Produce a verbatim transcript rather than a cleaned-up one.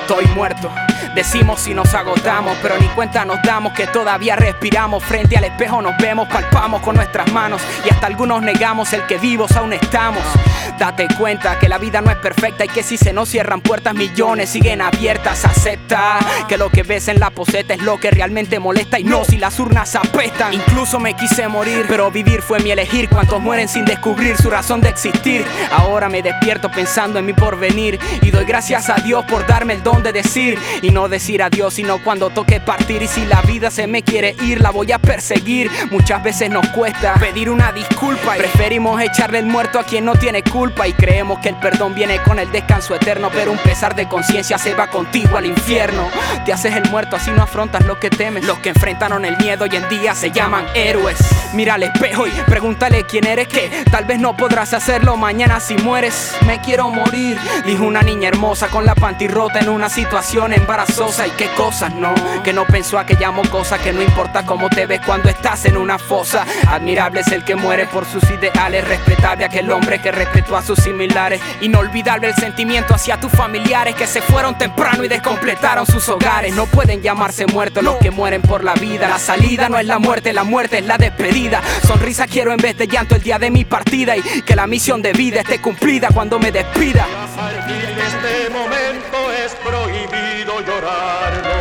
Estoy muerto. Decimos si nos agotamos, pero ni cuenta nos damos que todavía respiramos. Frente al espejo nos vemos, palpamos con nuestras manos y hasta algunos negamos el que vivos aún estamos. Date cuenta que la vida no es perfecta y que si se nos cierran puertas millones siguen abiertas. Acepta que lo que ves en la poseta es lo que realmente molesta y no si las urnas apestan. Incluso me quise morir, pero vivir fue mi elegir. Cuantos mueren sin descubrir su razón de existir. Ahora me despierto pensando en mi porvenir y doy gracias a Dios por darme el don de decir y no decir adiós sino cuando toque partir. Y si la vida se me quiere ir la voy a perseguir. Muchas veces nos cuesta pedir una disculpa y preferimos echarle el muerto a quien no tiene culpa y creemos que el perdón viene con el descanso eterno, pero un pesar de conciencia se va contigo al infierno. Te haces el muerto así no afrontas lo que temes. Los que enfrentaron el miedo hoy en día se llaman héroes. Mira al espejo y pregúntale quién eres, que tal vez no podrás hacerlo mañana si mueres. Me quiero morir, dijo una niña hermosa con la panty rota en una situación embarazosa. Y qué cosas, no, que no pensó aquella mocosa, que no importa cómo te ves cuando estás en una fosa. Admirable es el que muere por sus ideales, respetable aquel hombre que respetó a sus similares. Inolvidable el sentimiento hacia tus familiares que se fueron temprano y descompletaron sus hogares. No pueden llamarse muertos los que mueren por la vida. La salida no es la muerte, la muerte es la despedida. Sonrisa quiero en vez de llanto el día de mi partida y que la misión de vida esté cumplida cuando me despida. A partir de este momento es prohibido llorar.